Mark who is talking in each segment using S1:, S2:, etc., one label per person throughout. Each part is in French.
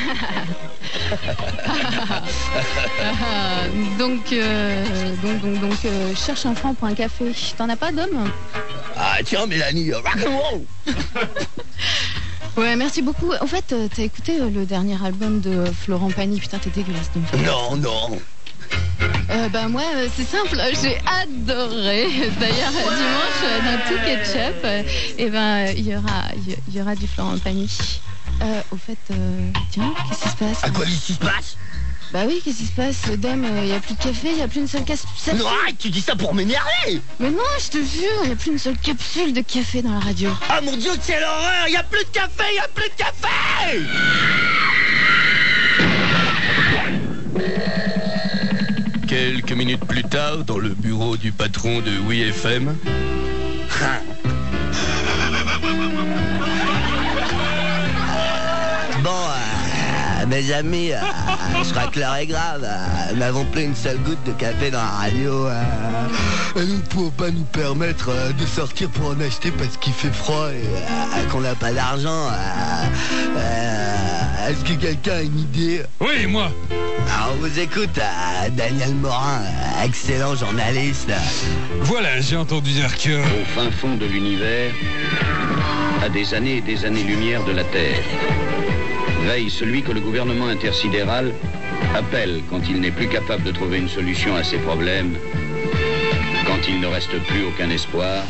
S1: Donc, cherche un franc pour un café. T'en as pas, Dom?
S2: Ah tiens, Mélanie, rock'n'roll.
S1: Ouais, merci beaucoup. En fait, t'as écouté le dernier album de Florent Pagny? Putain, t'es dégueulasse, Dom.
S2: Non.
S1: Moi, c'est simple, j'ai adoré. D'ailleurs, dimanche, dans Tout Ketchup, il y aura du Florent Pagny. Au fait, tiens, qu'est-ce qui se passe?
S2: À quoi qu'est-ce qui se passe?
S1: Bah oui, qu'est-ce qui se passe, Dom? Il n'y a plus de café, il n'y a plus une seule capsule.
S2: Non, arrête, tu dis ça pour m'énerver.
S1: Mais non, je te jure, il n'y a plus une seule capsule de café dans la radio.
S2: Ah mon Dieu, quelle horreur! Il n'y a plus de café, il n'y a plus de café!
S3: Quelques minutes plus tard, dans le bureau du patron de Oui FM.
S2: Mes amis, je crois que l'heure est grave. Nous n'avons plus une seule goutte de café dans la radio. Et nous ne pouvons pas nous permettre de sortir pour en acheter parce qu'il fait froid et qu'on n'a pas d'argent. Est-ce que quelqu'un a une idée?
S4: Oui, moi.
S2: Alors, on vous écoute, Daniel Morin, excellent journaliste.
S4: Voilà, j'ai entendu dire que...
S5: Au fin fond de l'univers, à des années et des années-lumière de la Terre, veille celui que le gouvernement intersidéral appelle quand il n'est plus capable de trouver une solution à ses problèmes, quand il ne reste plus aucun espoir.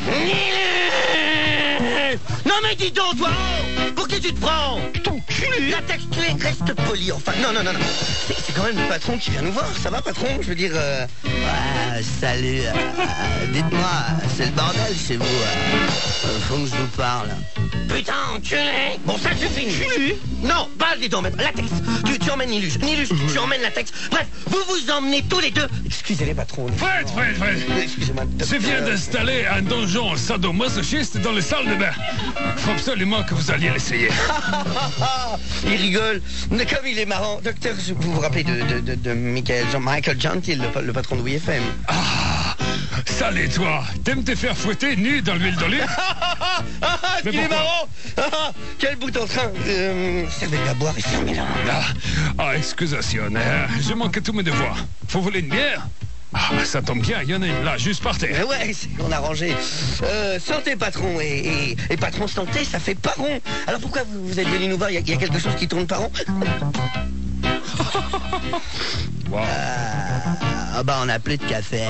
S2: Non mais dis donc, toi, pour qui tu te prends? Ton cul. La texte, tu es, reste poli, enfin. Non. C'est quand même le patron qui vient nous voir, ça va, patron? Je veux dire, ouais, salut, dites-moi, c'est le bordel chez vous, faut que je vous parle. Putain, enculé! Bon, ça suffit, Niluche. Non, pas dis donc, latex. Tu emmènes Niluche, tu emmènes latex. Bref, vous vous emmenez tous les deux. Excusez les patrons.
S4: Fred.
S2: Excusez-moi.
S4: Je viens d'installer un donjon sadomasochiste dans les salles de bain. Faut absolument que vous alliez l'essayer.
S2: Il rigole. Mais comme il est marrant. Docteur, vous vous rappelez de Michael Gentil, le patron de WFM.
S4: Ah, salé toi. T'aimes te faire fouetter nu dans l'huile d'olive?
S2: Il est marrant. Quel bout en train. Servez-le à boire et fermez-la.
S4: Excusation, je manque à tous mes devoirs. Faut voler une bière? Ça tombe bien, il y en a une là, juste par terre.
S2: Ouais, on a rangé. Santé, patron. Et patron santé, ça fait pas rond. Alors pourquoi vous êtes venu nous voir? Il y a quelque chose qui tourne pas rond?
S4: Wow.
S2: On a plus de café.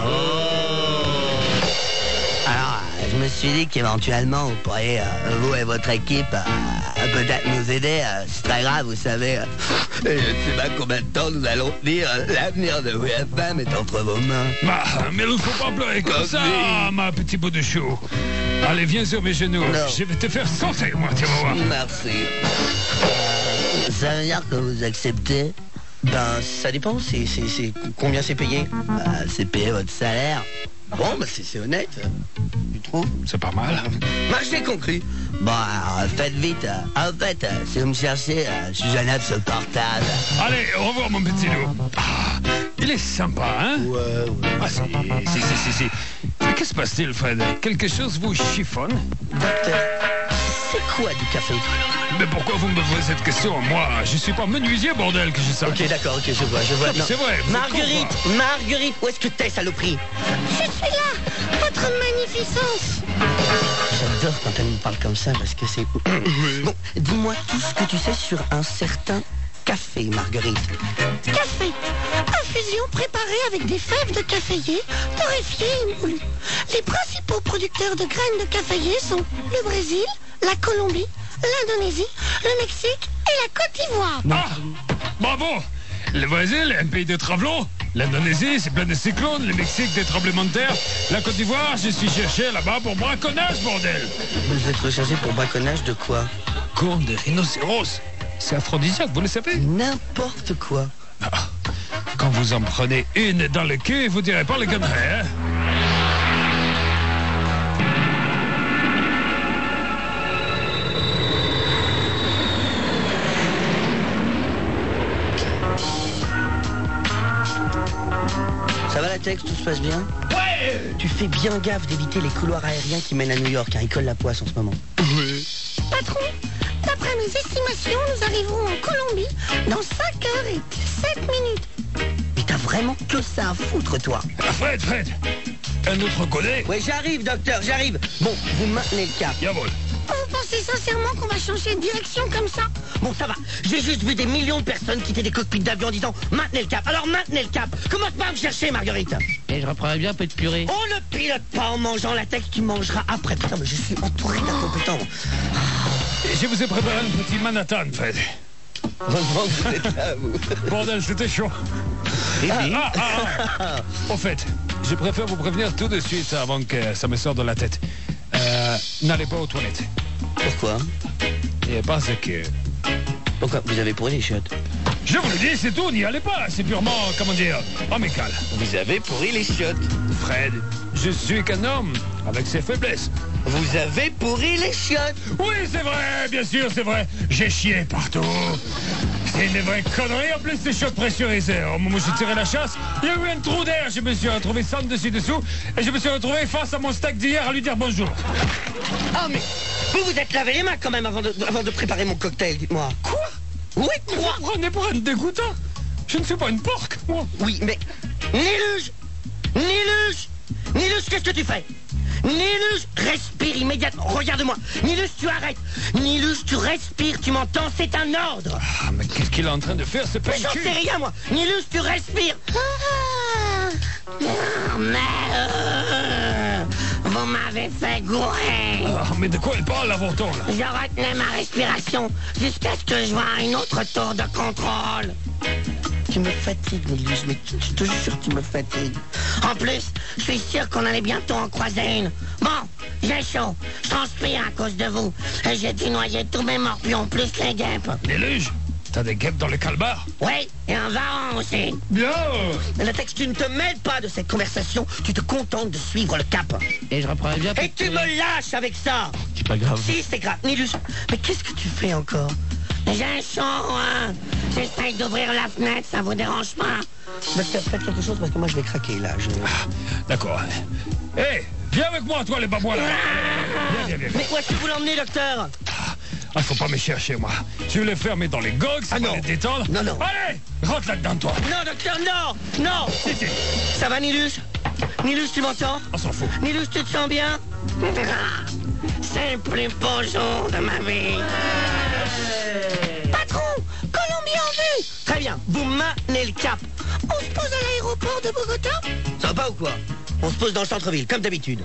S2: Alors, je me suis dit qu'éventuellement, vous pourriez, vous et votre équipe, peut-être nous aider. C'est très grave, vous savez. Je ne sais pas combien de temps nous allons tenir. L'avenir de WFM est entre vos mains.
S4: Mais il ne faut pas pleurer comme ça, ma petit bout de chou. Allez, viens sur mes genoux.
S2: Non.
S4: Je vais te faire sauter, moi, tu vas voir.
S2: Merci. Ça veut dire que vous acceptez? Ça dépend. C'est combien c'est payé? C'est payé votre salaire. Bon, c'est honnête. Tu trouves?
S4: C'est pas mal.
S2: Je l'ai compris. Bon, alors, faites vite. En fait, si vous me cherchez, je suis joignable sur le portable.
S4: Allez, au revoir, mon petit loup. Il est sympa, hein?
S2: Ouais.
S4: Si. Mais qu'est-ce qui se passe-t-il, Fred? Quelque chose vous chiffonne?
S2: Docteur, c'est quoi du café?
S4: Mais pourquoi vous me posez cette question? Moi, je suis pas menuisier, bordel, que je sache.
S2: Ok, d'accord, je vois. Non.
S4: C'est vrai.
S2: Marguerite, où est-ce que t'es, saloperie?
S6: Je suis là, votre magnificence.
S2: J'adore quand elle me parle comme ça parce que c'est... Bon, dis-moi tout ce que tu sais sur un certain café, Marguerite.
S6: Café, infusion préparée avec des fèves de caféier, torréfiées et moulues. Les principaux producteurs de graines de caféier sont le Brésil, la Colombie, l'Indonésie, le Mexique et la Côte d'Ivoire.
S4: Bravo! Le Brésil, un pays de travelons. L'Indonésie, c'est plein de cyclones. Le Mexique, des tremblements de terre. La Côte d'Ivoire, je suis cherché là-bas pour braconnage, bordel.
S2: Vous êtes recherché pour braconnage de quoi?
S4: Corne de rhinocéros. C'est aphrodisiaque, vous le savez?
S2: N'importe quoi.
S4: Quand vous en prenez une dans le cul, vous direz pas le contraire, hein?
S2: Ça va, la texte, tout se passe bien? Ouais! Tu fais bien gaffe d'éviter les couloirs aériens qui mènent à New York, car ils collent la poisse en ce moment.
S6: Patron, d'après mes estimations, nous arriverons en Colombie dans 5 heures et 7 minutes.
S2: Mais t'as vraiment que ça à foutre, toi.
S4: Fred, un autre collègue.
S2: Ouais, j'arrive, docteur, j'arrive. Bon, vous maintenez le cap.
S4: Jawohl.
S6: Vous pensez sincèrement qu'on va changer de direction comme ça?
S2: Bon, ça va. J'ai juste vu des millions de personnes quitter des cockpits d'avion en disant « Maintenez le cap ». Alors maintenez le cap. Commence pas à me chercher, Marguerite.
S7: Et je reprendrais bien un peu de purée.
S2: On ne pilote pas en mangeant la tête, tu mangeras après. Putain, mais je suis entouré d'incompétents.
S4: Je vous ai préparé un petit Manhattan, Fred.
S2: Heureusement que vous êtes là, vous.
S4: Bordel, c'était chaud. Au fait, je préfère vous prévenir tout de suite avant que ça me sorte de la tête. N'allez pas aux toilettes.
S2: Pourquoi?
S4: Et parce que...
S2: Pourquoi? Vous avez pourri les chiottes.
S4: Je vous le dis, c'est tout, n'y allez pas. C'est purement, comment dire, amical.
S2: Vous avez pourri les chiottes.
S4: Fred, je suis qu'un homme avec ses faiblesses.
S2: Vous avez pourri les chiottes.
S4: Oui, c'est vrai, bien sûr, c'est vrai. J'ai chié partout. C'est une vraie connerie. En plus, c'est choc pressurisé. Au moment où j'ai tiré la chasse, il y a eu un trou d'air. Je me suis retrouvé sans dessus-dessous. Et je me suis retrouvé face à mon steak d'hier à lui dire bonjour.
S2: Ah, mais vous vous êtes lavé les mains quand même avant de préparer mon cocktail, dites-moi.
S4: Quoi?
S2: Oui, quoi?
S4: Vous prenez pour un dégoûtant? Je ne suis pas une porque, moi.
S2: Oui, mais... Nilus, qu'est-ce que tu fais? Nilus, respire immédiatement. Regarde-moi. Nilus, tu arrêtes. Nilus, tu respires, tu m'entends? C'est un ordre.
S4: Ah, mais qu'est-ce qu'il est en train de faire? C'est pas une
S2: J'en
S4: cul.
S2: sais rien, moi. Nilus, tu respires. Vous m'avez fait gourer.
S4: Ah, mais de quoi elle parle, l'avorton, là?
S6: Je retenais ma respiration jusqu'à ce que je vois un autre tour de contrôle.
S2: Tu me fatigues, Nilus, mais je te jure, tu me fatigues.
S6: En plus, je suis sûr qu'on allait bientôt en croiser une. Bon, j'ai chaud. Je transpire à cause de vous. Et j'ai dû noyer tous mes morpions, plus les guêpes.
S4: Des luges? T'as des guêpes dans le calbar?
S6: Oui, et un varan aussi.
S4: Bien!
S2: La texte, tu ne te mêles pas de cette conversation. Tu te contentes de suivre le cap.
S7: Et je reprendrais bien un peu
S2: Et
S7: de
S2: tu
S7: purée.
S2: me lâches avec ça.
S7: C'est pas grave.
S2: Si, c'est grave. Nilus, mais qu'est-ce que tu fais encore?
S6: J'ai chaud, hein. J'essaye d'ouvrir la fenêtre, ça vous dérange pas?
S2: Docteur, faites quelque chose parce que moi je vais craquer là.
S4: D'accord. Hé, viens avec moi, toi, les babouins, là. Viens.
S2: Mais où est-ce que vous l'emmenez, docteur?
S4: Ah, faut pas me chercher, moi. Je vais les fermer dans les gogues, ça
S2: Ah,
S4: va
S2: non.
S4: les détendre.
S2: Non.
S4: Allez, rentre là-dedans, toi.
S2: Non, docteur, non.
S4: Si.
S2: Ça va, Nilus? Nilus, tu m'entends?
S4: On s'en fout.
S2: Nilus, tu te sens bien?
S6: C'est le plus beau jour de ma vie.
S2: Patron, Colombie en vue. Très bien, vous maintenez le cap.
S6: On se pose à l'aéroport de Bogota?
S2: Ça va pas ou quoi? On se pose dans le centre-ville, comme d'habitude.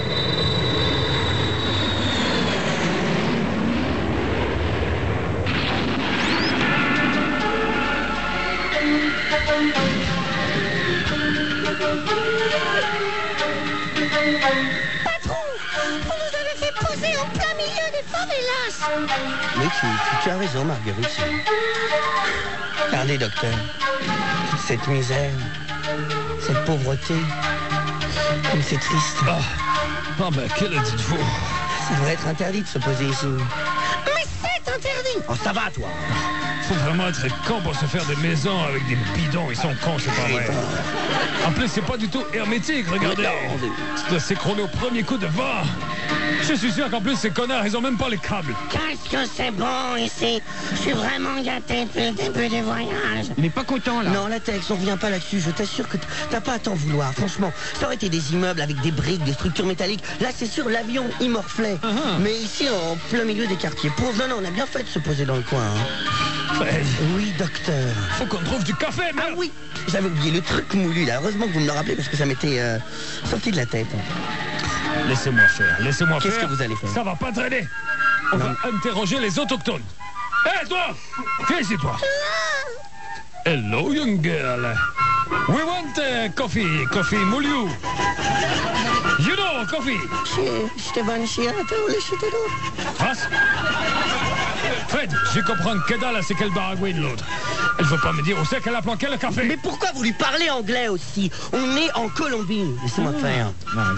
S6: Patron, vous nous avez fait poser en plein milieu des favelas.
S2: Oui, tu as raison, Marguerite. Regardez, docteur, toute cette misère, cette pauvreté, comme c'est triste.
S4: Ah, ben, que le dites-vous?
S2: Ça devrait être interdit de se poser ici.
S6: Mais c'est interdit.
S2: Oh, ça va, toi?
S4: Faut vraiment être con pour se faire des maisons avec des bidons. Ils sont cons, c'est pas vrai. En plus, c'est pas du tout hermétique, regardez. Ça doit s'écrouler au premier coup de vent. Je suis sûr qu'en plus, ces connards, ils ont même pas les câbles.
S6: Qu'est-ce que c'est bon ici. Je suis vraiment gâté depuis le début du voyage.
S7: Il est pas content, là.
S2: Non, Latex, on revient pas là-dessus. Je t'assure que t'as pas à t'en vouloir. Franchement, ça aurait été des immeubles avec des briques, des structures métalliques. Là, c'est sûr, l'avion, il morflait. Mais ici, en plein milieu des quartiers pauvres, non, on a bien fait de se poser dans le coin. Hein.
S4: Fred,
S2: Oui, docteur.
S4: faut qu'on trouve du café,
S2: Ah
S4: merde.
S2: oui, j'avais oublié le truc moulu, là. Heureusement que vous me le rappelez parce que ça m'était sorti de la tête.
S4: Laissez-moi faire.
S2: Qu'est-ce que vous allez faire?
S4: Ça va pas traîner. On va interroger les autochtones. Hé, toi! Viens ici, toi. Hello, young girl. We want coffee moulu. You know, coffee.
S2: Esteban Chiata ou les chutadors.
S4: Was? Fred, je comprends que dalle à c'est quel baragouin de l'autre. Elle veut pas me dire où c'est qu'elle a planqué le café.
S2: Mais pourquoi vous lui parlez anglais aussi? On est en Colombie. Laissez-moi faire.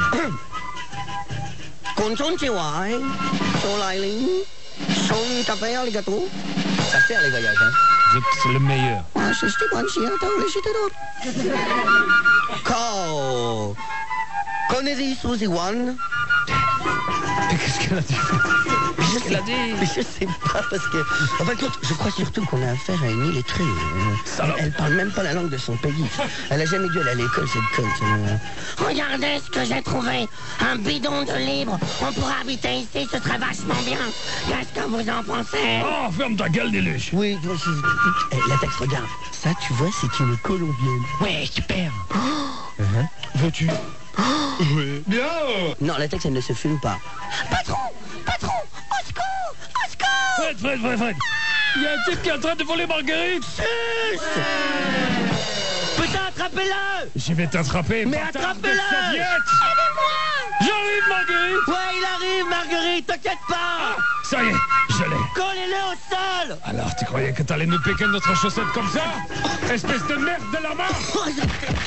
S2: Konnichiwa, hein? Solailing. Son café, les gâteaux. Ça sert les voyages, hein?
S4: Vous êtes le meilleur.
S2: Ah, c'est Esteban Chiata ou les chutadors. Connaissez Suzy One?
S4: Et qu'est-ce qu'elle a dit?
S7: Qu'est-ce qu'elle a dit?
S2: Je sais pas, parce que... En fin de compte, je crois surtout qu'on a affaire à une illettrée. Elle parle même pas la langue de son pays. Elle a jamais dû aller à l'école, cette conne.
S6: Regardez ce que j'ai trouvé. Un bidon de libre. On pourra habiter ici, ce serait vachement bien. Qu'est-ce que vous en pensez?
S4: Oh, ferme ta gueule, Déluge.
S2: Oui, toi aussi. La Tex, regarde. Ça, tu vois, c'est une Colombienne.
S7: Ouais, super.
S4: Veux-tu? Oui. Bien.
S2: Non, la Tex, elle ne se fume pas.
S6: Patron! Patron! Au secours! Au secours!
S4: Fred. Il y a un type qui est en train de voler Marguerite.
S2: Putain, attrapez-le!
S4: Je vais t'attraper.
S2: Mais
S4: bâtard de
S2: attrapez-le!
S4: soviet.
S6: Aidez-moi!
S4: J'arrive, Marguerite.
S2: Ouais, il arrive, Marguerite, t'inquiète pas!
S4: Ça y est, je l'ai.
S2: Collez-le au sol!
S4: Alors, tu croyais que t'allais nous piquer notre chaussette comme ça? Espèce de merde de la main!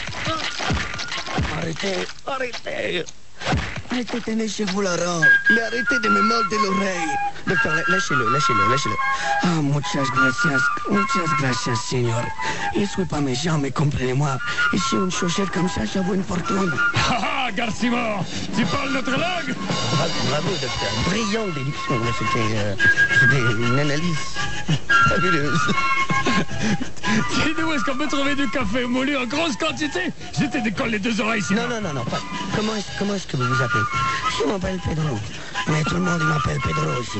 S2: Arrêtez! Tenez-vous la rampe, mais arrêtez de me mordre l'oreille. Docteur, lâchez-le.
S8: Ah, muchas gracias, señor. Ne soyez pas méchant, mais comprenez-moi. Ici, une chaussette comme ça vaut une fortune.
S4: Ah, Garcimore, tu parles notre langue?
S2: Bravo, docteur. Brillante déduction. C'était une analyse fabuleuse.
S4: Dis-nous, est-ce qu'on peut trouver du café moulu en grosse quantité? Je te décolle les deux oreilles sinon.
S2: Non, pas. Comment est-ce que vous vous appelez?
S8: Je m'appelle Pedro. Mais tout le monde m'appelle Pedro aussi.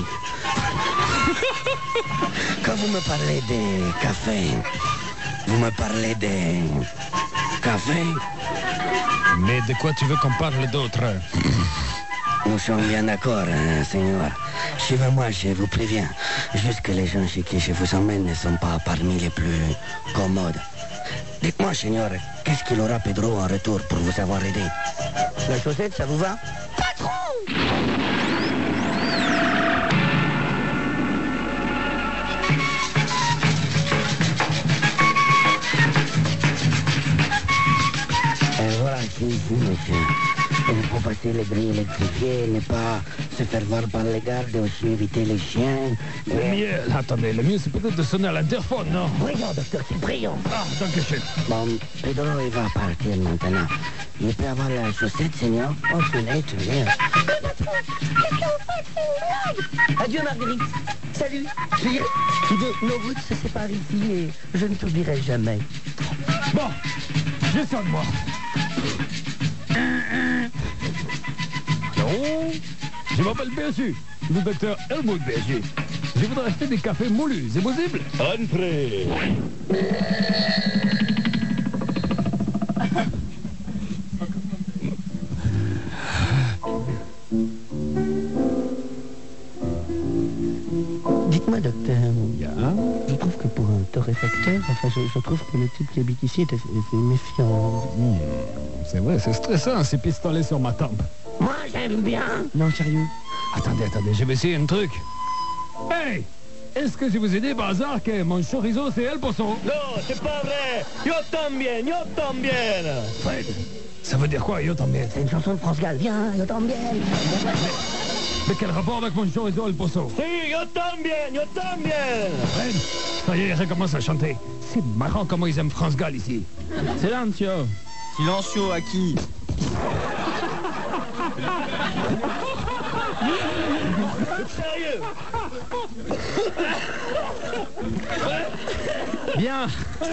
S8: Quand vous me parlez de café, vous me parlez de café.
S4: Mais de quoi tu veux qu'on parle d'autre?
S8: Nous sommes bien d'accord, hein, Seigneur. Suivez-moi, je vous préviens. Juste que les gens chez qui je vous emmène ne sont pas parmi les plus commodes. Dites-moi, Seigneur, qu'est-ce qu'il aura Pedro en retour pour vous avoir aidé?
S2: La chaussette, ça vous va?
S6: Patron!
S8: Voilà, c'est ici, monsieur. Il faut passer les grilles électrifiées, ne pas se faire voir par les gardes, aussi éviter les chiens.
S4: Le mieux, c'est peut-être de sonner à l'interphone, non?
S8: Brillant, docteur, c'est brillant.
S4: Ah, dankeschön.
S8: Bon, Pedro, il va partir maintenant. Il peut avoir la chaussette, Seigneur? Oh, tu l'es.
S2: Adieu, Marguerite. Salut. Nos routes se séparent ici et je ne t'oublierai jamais.
S4: Bon, je sens de moi. Allô? Je m'appelle BSU, le docteur Helmut BSU. Je voudrais acheter des cafés moulus, c'est possible? Entrez.
S2: Dites-moi, docteur, je trouve que pour un torréfacteur, je trouve que le type qui habite ici est assez méfiant.
S4: C'est vrai, c'est stressant, ces pistolets sur ma tempe.
S6: Moi, j'aime bien.
S2: Non, sérieux.
S4: Attendez, je vais essayer un truc. Hey! Est-ce que je vous ai dit par hasard que mon chorizo, c'est El Pozo?
S2: Non, c'est pas vrai. Yo también.
S4: Fred, ça veut dire quoi, yo también?
S2: C'est une chanson de France Gall. Viens, yo también.
S4: Mais quel rapport avec mon chorizo El Pozo?
S2: Si, yo también.
S4: Fred, ça y est, il recommence à chanter. C'est marrant comment ils aiment France Gall ici.
S7: Silencio.
S9: Silencio à qui?
S2: Sérieux?
S7: Bien.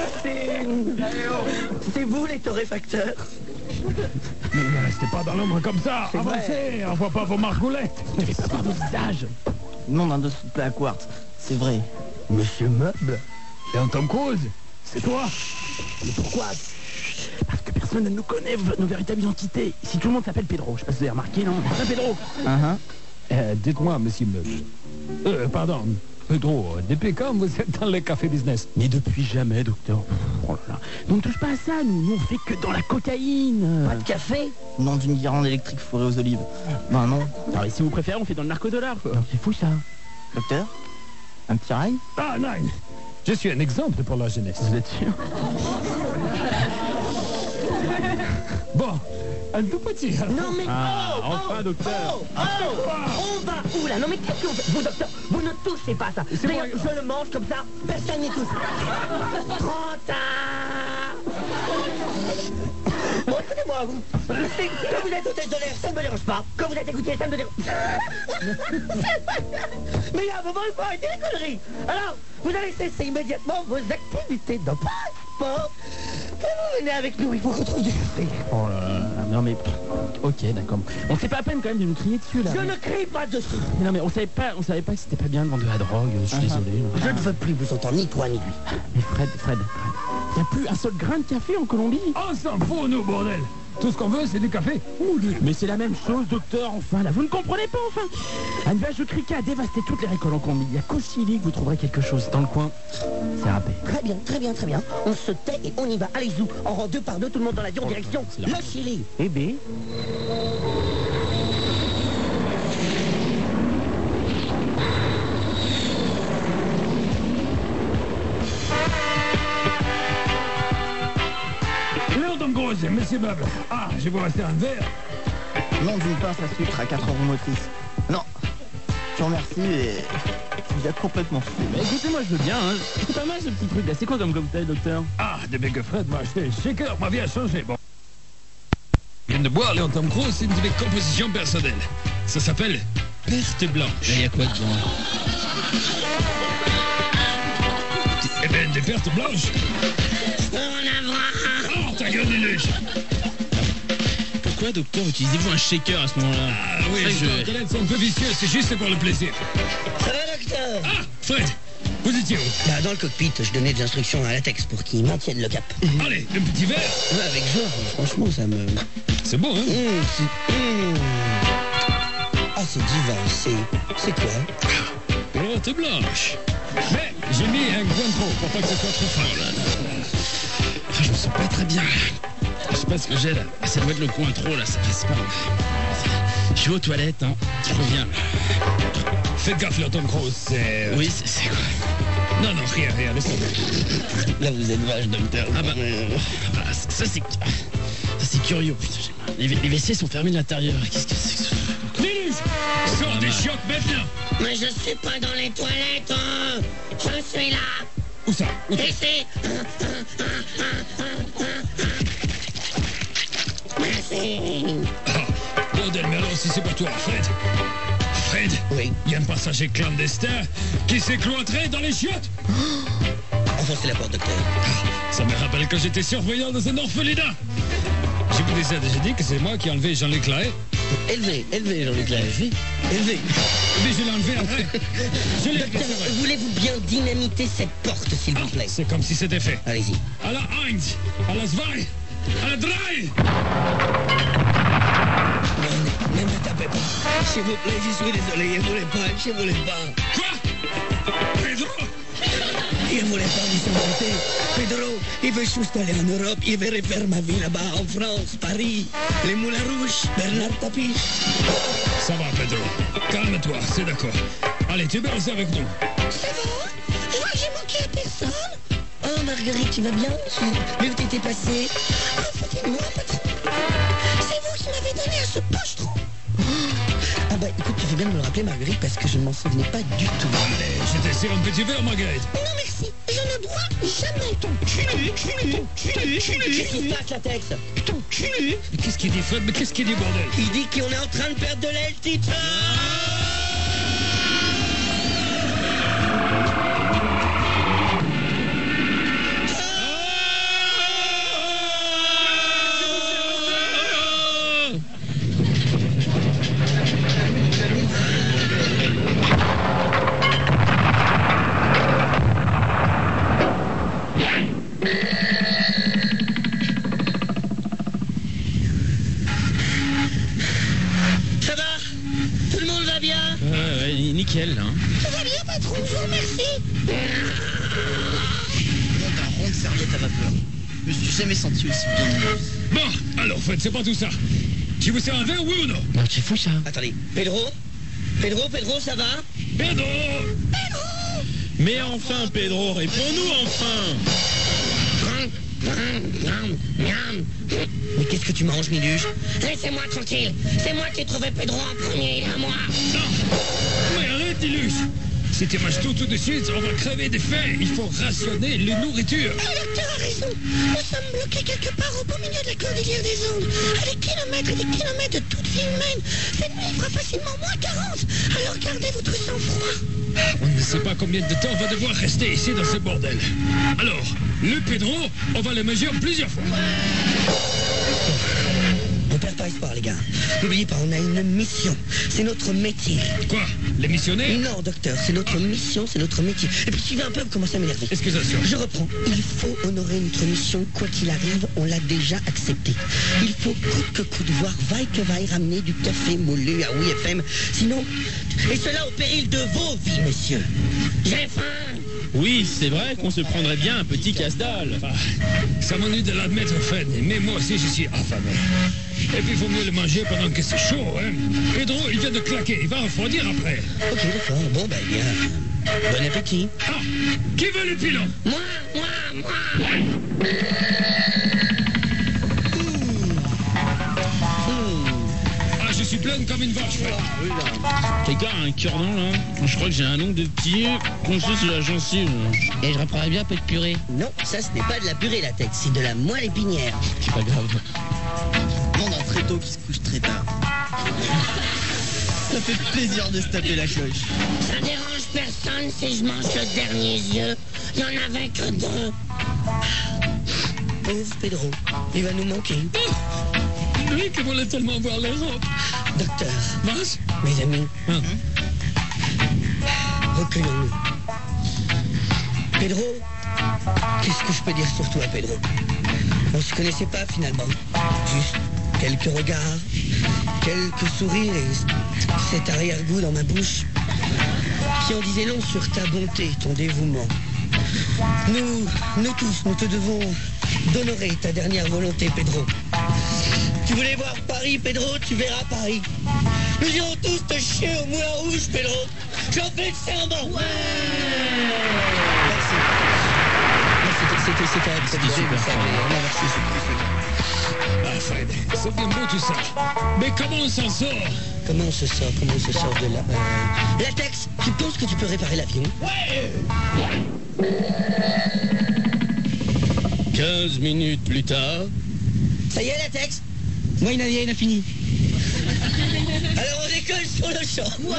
S2: C'est vous, les torréfacteurs?
S4: Mais ne restez pas dans l'ombre comme ça. Avancez, on voit pas vos margoulettes. Ne fais pas voir vos visages.
S9: Non, d'un dessous de plat à quartz. C'est vrai.
S2: Monsieur Meuble?
S4: Et en Tom Cruise, c'est toi?
S7: Mais pourquoi? Parce que personne ne nous connaît, nos véritables identités. Si tout le monde s'appelle Pedro, je sais pas si vous avez remarqué, non? C'est Pedro.
S4: Dites-moi, monsieur Meuble. Pardon, Pedro, depuis quand vous êtes dans le café business?
S7: Mais depuis jamais, docteur. Oh là là. On ne touche pas à ça, nous on fait que dans la cocaïne.
S2: Pas de café?
S9: Non, d'une guirlande électrique fourrée aux olives. Ben non.
S7: Alors, et si vous préférez, on fait dans le narcodollar, quoi. C'est fou, ça.
S9: Docteur? Un petit rail?
S4: Ah, non. Je suis un exemple pour la jeunesse.
S7: Vous êtes sûr?
S4: Bon, un tout petit.
S6: Non, mais...
S7: Enfin, docteur.
S6: On va où, là? Non, mais qu'est-ce que vous faites? Vous, docteur, vous ne touchez pas ça. D'ailleurs, je le mange comme ça, personne n'y touche. Trop tard.
S2: Bon, écoutez-moi, vous. Quand vous êtes hôtesse de l'air, ça ne me dérange pas. Quand vous êtes écoutier, ça ne me dérange pas. Mais il y a un moment, il faut arrêter les conneries. Alors, vous allez cesser immédiatement vos activités de passeport. Et vous venez avec nous, il faut qu'on trouve du café.
S7: Oh là là, non mais... Ok, d'accord. On sait pas à peine quand même de nous crier dessus, là.
S2: Je ne crie pas dessus.
S7: Mais non mais on savait pas que c'était pas bien de vendre de la drogue, je suis désolé.
S2: Je ne veux plus vous entendre, ni toi ni lui.
S7: Mais Fred, y a plus un seul grain de café en Colombie.
S4: On s'en fout, nous, bordel. Tout ce qu'on veut, c'est du café moulu.
S7: Mais c'est la même chose, docteur, enfin, là, vous ne comprenez pas, enfin. Un nuage de criquet a dévasté toutes les récoltes en Colombie. Il y a qu'au Chili que vous trouverez quelque chose. Dans le coin, c'est râpé.
S2: Très bien, très bien, très bien. On se tait et on y va. Allez, zou, en rang 2 par 2, tout le monde dans l'avion, direction le Chili.
S7: Eh bien...
S4: Tom Cruise, monsieur Meuble. Ah, je vais rester un verre.
S9: Non, d'une pince à sucre à 4 € motrices. Non. Je vous remercie et... Vous êtes complètement fou.
S7: Mais écoutez, moi je veux bien, hein. C'est pas mal ce petit truc là. C'est quoi comme cocktail, docteur?
S4: Ah, depuis que Fred m'a acheté shaker, ma vie a changé. Bon. Je viens de boire Léon Tom Cruise, c'est une de mes compositions personnelles. Ça s'appelle Perte Blanche.
S3: Il y a quoi dedans?
S4: Eh ben, des pertes blanches. Oh, ta gueule, Niluche.
S3: Pourquoi, docteur, utilisez-vous un shaker à ce moment-là?
S4: Ah oui, les collègues sont un peu vicieux, c'est juste pour le plaisir.
S2: Ça va, docteur?
S4: Ah, Fred, vous étiez où?
S2: Dans le cockpit, je donnais des instructions à Latex pour qu'il maintienne le cap.
S4: Allez, le petit verre.
S2: Ouais, avec joie, franchement, ça me...
S4: C'est bon, hein?
S2: Ah, c'est divin, c'est quoi?
S4: Perte blanche. Mais j'ai mis un grain de trop pour pas que ce soit trop fort, là.
S3: Ah, je me sens pas très bien. Je sais pas ce que j'ai là. Ça doit être le coin trop là, ça passe pas. Je suis aux toilettes, hein. Je reviens.
S4: Faites gaffe, Léon Tom Cruise, c'est...
S3: Oui, c'est quoi?
S4: Non, rien, laisse tomber.
S3: Là, vous êtes vache, docteur. Ah bah, ça c'est curieux. Putain, les WC sont fermés de l'intérieur. Qu'est-ce que c'est que ça?
S4: Niluche, sors des chiottes maintenant.
S2: Mais je suis pas dans les toilettes, hein. Je suis là.
S4: Où ça?
S2: Ici. Merci.
S4: Ah, bordel, mais alors si c'est pas toi, Fred,
S2: oui.
S4: Il y a un passager clandestin qui s'est cloîtré dans les chiottes.
S2: Enfoncez la porte, docteur.
S4: Ah, ça me rappelle quand j'étais surveillant dans un orphelinat. Je vous déjà dit que c'est moi qui ai enlevé Jean-Luc Lahaye.
S2: Élevé, Jean-Luc Lahaye. Élevé.
S4: Mais je l'ai enlevé après. Je l'ai
S2: Docteur, voulez-vous bien dynamiter cette porte, s'il vous plaît?
S4: C'est comme si c'était fait.
S2: Allez-y.
S4: À la 1, à la 2, à la 3.
S2: Ne me tapez pas. S'il vous plaît, je suis désolé, je voulais pas.
S4: Quoi? Pedro?
S2: Il voulait pas dissimulter. Pedro, il veut juste aller en Europe, il veut refaire ma vie là-bas, en France, Paris, les Moulins Rouges, Bernard Tapie.
S4: Ça va, Pedro. Calme-toi, c'est d'accord. Allez, tu vas rester avec nous.
S6: Ça va? Je vois que j'ai manqué à personne.
S2: Oh, Marguerite, tu vas bien? Mais où t'étais passé?
S6: Ah, foutez-moi, patron. C'est vous qui m'avez donné à ce pochetron.
S2: Ah bah, écoute, tu fais bien de me le rappeler, Marguerite, parce que je ne m'en souvenais pas du tout.
S4: Allez, je te sers un petit verre, Marguerite.
S6: Non, merci. Je ne bois jamais. Ton
S2: Qu'est-ce qui se passe, Latex?
S4: Mais qu'est-ce qu'il dit, Fred? Mais qu'est-ce qu'il dit, bordel?
S2: Il dit qu'on est en train de perdre de l'altitude. Ça va? Tout le monde va bien?
S3: Ouais, nickel, hein.
S6: Ça va bien, patron, je vous remercie.
S9: Un rond de serviette à vapeur. Je me suis jamais senti aussi bien.
S4: Bon, alors, Fred, c'est pas tout ça. Tu veux faire un verre, oui ou non?
S3: Non, c'est fou ça.
S2: Attendez, Pedro, ça va?
S4: Pedro!
S3: Mais enfin, Pedro, réponds-nous enfin.
S2: Mais qu'est-ce que tu manges, Niluche?
S6: Laissez-moi tranquille. C'est moi qui ai trouvé Pedro en premier, à moi.
S4: Non! Mais arrête, Niluche!
S3: Si tu manges tout de suite, on va crever de faim. Il faut rationner les nourritures.
S6: Le docteur a raison. Nous sommes bloqués quelque part au beau milieu de la cordillère des Andes. À des kilomètres et des kilomètres de toute vie humaine. Cette nuit fera facilement moins 40. Alors gardez votre sang-froid.
S3: On ne sait pas combien de temps on va devoir rester ici dans ce bordel. Alors, le Pedro, on va le manger en plusieurs fois.
S2: On perd pas espoir, les gars. N'oubliez pas, on a une mission. C'est notre métier.
S3: Quoi? Les missionnaires?
S2: Non, docteur, c'est notre mission, c'est notre métier. Et puis suivez un peu, vous commencez à m'énerver.
S3: Excusation.
S2: Je reprends. Il faut honorer notre mission, quoi qu'il arrive, on l'a déjà accepté. Il faut coûte que coûte voir, vaille que vaille, ramener du café moulu à WFM. Sinon, et cela au péril de vos vies, messieurs. J'ai faim.
S7: Oui, c'est vrai qu'on se prendrait bien un petit casse-dalle.
S3: Ah, ça m'ennuie de l'admettre, Fred, mais moi aussi je suis affamé. Et puis il vaut mieux le manger pendant que c'est chaud, hein. Pedro, il vient de claquer, il va refroidir après.
S2: Ok, d'accord. Bon, ben bien. Bon appétit.
S3: Ah, qui veut le pilon?
S2: Moi.
S3: Ah, je suis pleine comme une vache, Fred.
S7: Quelqu'un a un cure-dent là? Je crois que j'ai un ongle de pied coincé sur la gencive.
S9: Et je reprendrais bien un peu de purée.
S2: Non, ça ce n'est pas de la purée, la tête, c'est de la moelle épinière.
S7: C'est pas grave.
S9: On a un tréteau qui se couche très tard. Ça fait plaisir de se taper la cloche.
S6: Ça dérange personne si je mange le dernier yeux. Il y en avait que 2.
S2: Pauvre Pedro, il va nous manquer.
S3: Oui, que voulait tellement voir les autres.
S2: Docteur,
S3: Mince.
S2: mes amis, recueillons-nous. Pedro, qu'est-ce que je peux dire sur toi, Pedro? On se connaissait pas finalement. Juste quelques regards, quelques sourires et cet arrière-goût dans ma bouche qui en disait long sur ta bonté, ton dévouement. Nous tous, nous te devons d'honorer ta dernière volonté, Pedro. Tu voulais voir Paris, Pedro, tu verras Paris. Nous irons tous te chier au Moulin Rouge, Pedro. J'en fais le serment. Ouais. Merci. C'était super.
S3: Ah, Fred, c'est bien beau tout ça. Mais comment on s'en sort?
S2: Comment on se sort de là? Latex, tu penses que tu peux réparer l'avion?
S3: Ouais.
S7: 15 minutes plus tard.
S2: Ça y est, Latex?
S9: Moi, il a fini.
S2: Alors on décolle sur le champ. Ouais.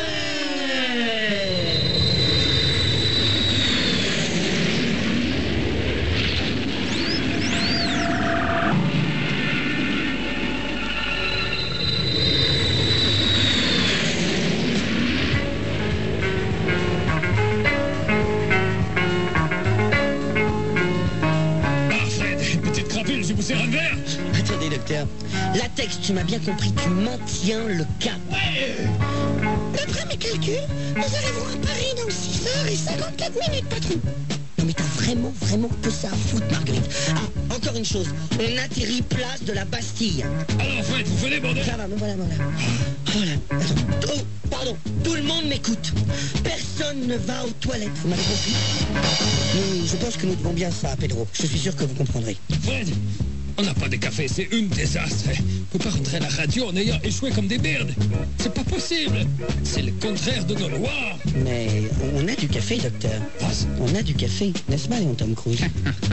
S3: Je vous sers un verre.
S2: Attendez, docteur. Latex, tu m'as bien compris, tu maintiens le cap.
S6: D'après mes calculs, nous arriverons à Paris dans 6 heures et 54 minutes, patron.
S2: Non mais t'as vraiment que ça à foutre, Marguerite. Ah, encore une chose, on atterrit place de la Bastille.
S3: Alors, Fred, vous faites bordel.
S2: Ça va, me voilà. Voilà, attends. Oh, pardon, tout le monde m'écoute. Personne ne va aux toilettes, vous m'avez compris? Je pense que nous devons bien ça à Pedro. Je suis sûr que vous comprendrez.
S3: Fred, on n'a pas de café, c'est une désastre. On peut pas rentrer à la radio en ayant échoué comme des merdes. C'est pas possible. C'est le contraire de nos lois.
S2: Mais on a du café, docteur. On a du café, n'est-ce pas, Léon Tom Cruise?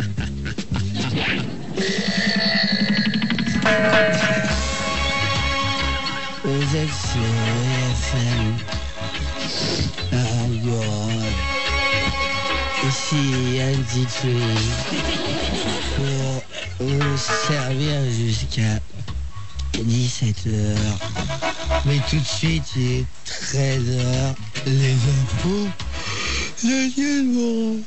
S2: Vous êtes sur FM. Ici Andy Tree pour vous servir jusqu'à 17h. Mais tout de suite, il est 13h. Les infos, Daniel Moreau.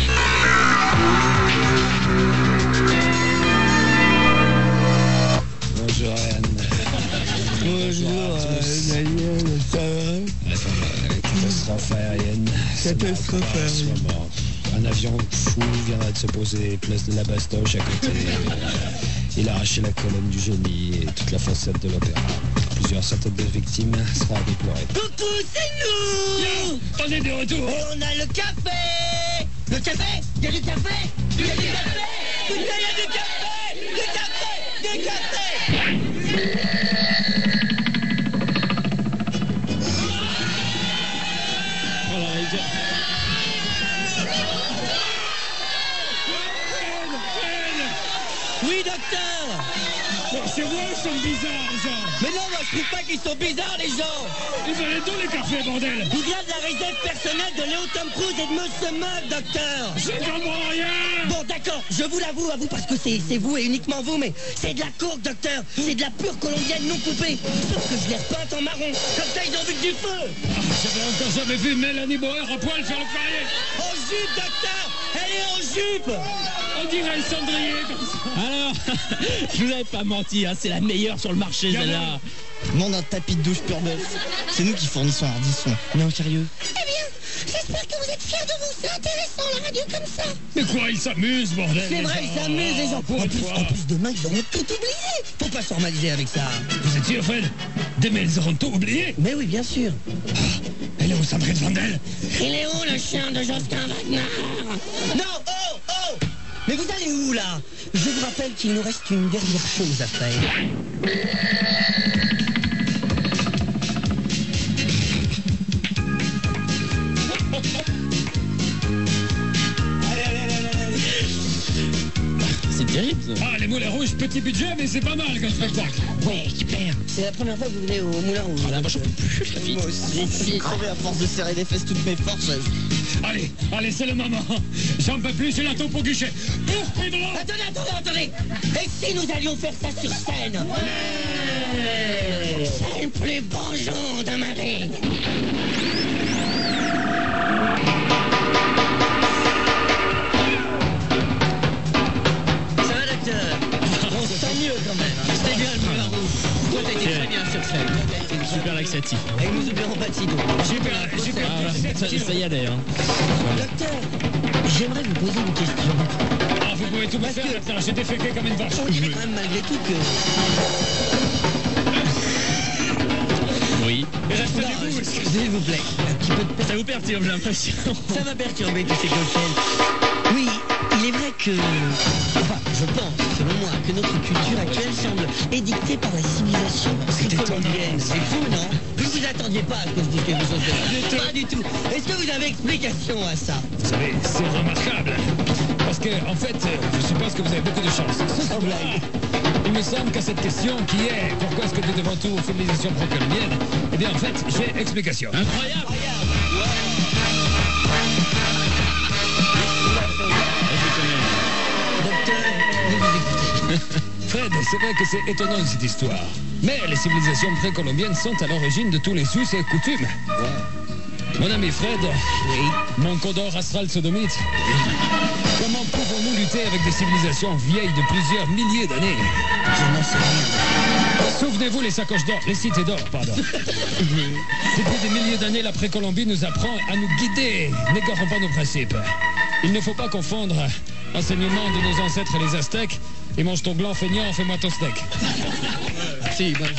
S3: Bonjour, Anne.
S2: Bonjour, Daniel, ça va?
S3: Catastrophe aérienne.
S2: Catastrophe aérienne.
S3: Un avion fou viendra de se poser place de la Bastoche à côté. Il a arraché la colonne du génie et toute la façade de l'opéra. Plusieurs centaines de victimes sera à déplorer.
S2: Coucou, c'est nous!
S3: On est de retour!
S2: On a le café! Le café? Il y a du café? Il y a du café! Il y a du café! Du café! Du café!
S3: Voilà,
S8: Oui, docteur.
S4: C'est moi, ils sont bizarres, les gens.
S8: Mais non, moi je trouve pas qu'ils sont bizarres, les gens.
S4: Ils allaient d'où les cafés, bordel?
S8: Il vient de la réserve personnelle de Léo Tom Cruise et de Monsieur Mug, docteur.
S4: Je comprends rien.
S8: Bon, d'accord, je vous l'avoue à vous parce que c'est vous et uniquement vous, mais c'est de la coke, docteur. C'est de la pure colombienne non coupée. Sauf que je l'ai repeinte en marron. Comme ça, ils ont vu que du feu.
S4: J'avais encore jamais vu Mélanie Bauer à poil faire le parier.
S8: En jupe, docteur. Elle est en jupe.
S4: On dirait le cendrier comme ça.
S7: Alors, je vous avais pas menti, hein, c'est la meilleure sur le marché, celle-là.
S9: Demande un tapis de douche pur bœuf. C'est nous qui fournissons Ardisson. Non, sérieux.
S6: Eh bien, j'espère que vous êtes fiers de vous. C'est intéressant, la radio comme ça.
S4: Mais quoi, ils s'amusent, bordel.
S8: C'est vrai, ils s'amusent, les gens.
S4: Pour
S8: En
S4: une
S8: plus,
S4: fois.
S8: demain, ils auront tout oublié. Faut pas se formaliser avec ça.
S4: Vous êtes sûr, Fred? Demain, ils auront tout oublié.
S8: Mais oui, bien sûr.
S4: Elle est où, Sandrine Vandel?
S8: Il est où, le chien de Jospin Wagner? Non, oh, oh. Mais vous allez où, là? Je vous rappelle qu'il nous reste une dernière chose à faire.
S7: C'est terrible, ça.
S4: Ah, les moulins rouges, petit budget, mais c'est pas mal comme spectacle.
S8: Ouais, super. C'est la première fois que vous venez au Moulin Rouge.
S7: Ah, moi, j'en peux plus, la fille.
S9: Moi aussi, je suis crevé à force de serrer les fesses toutes mes forces.
S4: Allez, allez, c'est le moment. J'en peux plus, j'ai la taupe au guichet. Pour Pedro.
S8: Attendez. Et si nous allions faire ça sur scène? C'est le plus bon jour de ma vie. Ça va, docteur? On se sent mieux quand même. C'était bien le Moulin Rouge. Toi, t'as été très bien sur scène.
S7: Super laxatif.
S8: Et nous n'oublierons pas de Sido.
S4: Super.
S7: Ah, voilà, ça y allait, hein.
S8: Docteur, j'aimerais vous poser une question.
S4: Ah, vous pouvez tout me faire, docteur. J'ai déféqué comme une vache.
S8: On dirait quand même malgré tout que...
S7: Oui.
S4: Restez
S8: Non,
S4: debout.
S8: s'il vous plaît, un petit peu de...
S7: Ça vous perturbe, j'ai l'impression.
S8: Ça va perturber tous ces cochons. Oui, il est vrai que... Enfin, je pense, selon moi, que notre culture actuelle semble édictée par la civilisation précolombienne. C'est fou, non? Vous ne vous attendiez pas à ce que je dise quelque chose de là. Pas du tout. Est-ce que vous avez explication à ça?
S4: Vous savez, c'est remarquable. Parce que, en fait, je suppose que vous avez beaucoup de chance.
S8: Sans blague.
S4: Il me semble qu'à cette question qui est pourquoi est-ce que nous devons tout aux civilisations précolombiennes, eh bien, en fait, j'ai explication.
S7: Incroyable.
S8: Docteur, vous vous écoutez.
S4: Fred, c'est vrai que c'est étonnant cette histoire. Mais les civilisations précolombiennes sont à l'origine de tous les us et coutumes. Mon ami Fred, mon condor astral sodomite, comment pouvons-nous lutter avec des civilisations vieilles de plusieurs milliers d'années?
S8: Je n'en sais rien.
S4: Souvenez-vous les sacoches d'or, les cités d'or, pardon. Depuis des milliers d'années, la précolombie nous apprend à nous guider. N'égarons pas nos principes. Il ne faut pas confondre enseignement de nos ancêtres les Aztèques et mange ton gland feignant, fais-moi ton steak.
S9: Si, ben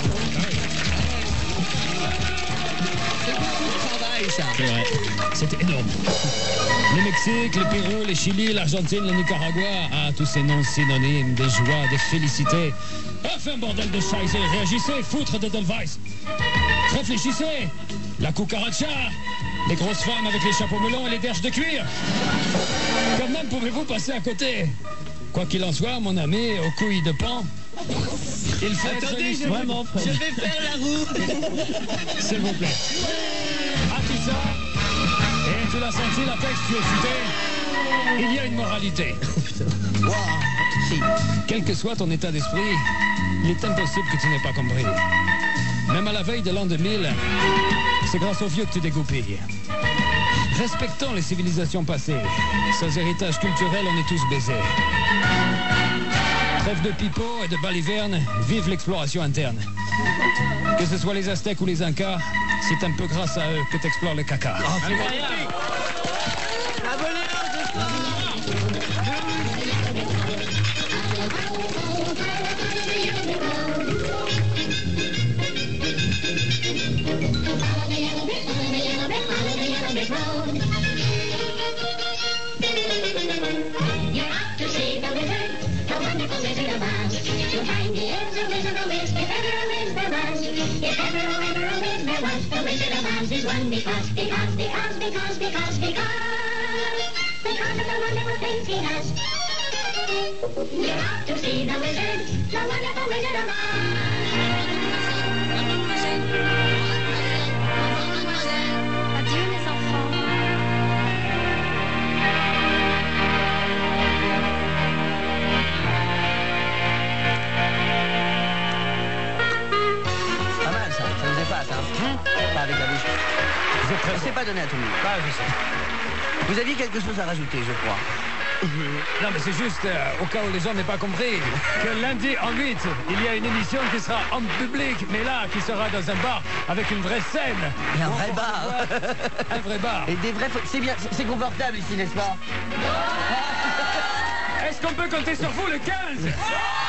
S7: C'est vrai.
S4: C'est énorme. Le Mexique, le Pérou, le Chili, l'Argentine, le Nicaragua. Ah, tous ces noms synonymes des joies, des félicités. Enfin, bordel de scheiße, réagissez, foutre de Delweiss. Réfléchissez. La cucaracha, les grosses femmes avec les chapeaux melons et les derches de cuir. Comment pouvez-vous passer à côté? Quoi qu'il en soit, mon ami, aux couilles de pan, il faut être
S7: Vraiment, Fred.
S8: Je vais faire la roue.
S4: s'il vous plaît. À tout ça, et tu l'as senti, la textuosité, il y a une moralité.
S8: Wow. Si.
S4: Quel que soit ton état d'esprit, il est impossible que tu n'aies pas compris. Même à la veille de l'an 2000, c'est grâce aux vieux que tu dégoupilles. Respectons les civilisations passées. Sans héritage culturel, on est tous baisés. Trêve de pipeaux et de balivernes, vive l'exploration interne. Que ce soit les Aztèques ou les Incas, c'est un peu grâce à eux que t'explores le caca.
S10: Because of the wonderful things he does.
S1: Adieu les enfants.
S2: Pas mal ça vous efface, hein. Pas avec la bouche. C'est pas donné à tout le monde.
S4: Ah, je sais.
S2: Vous aviez quelque chose à rajouter, je crois.
S4: Non, mais c'est juste, au cas où les gens n'aient pas compris, que lundi en 8, il y a une émission qui sera en public, mais là, qui sera dans un bar avec une vraie scène.
S2: Et un vrai bar.
S4: Un vrai bar.
S2: Et des vrais... C'est bien, c'est confortable ici, n'est-ce pas?
S4: Est-ce qu'on peut compter sur vous le 15?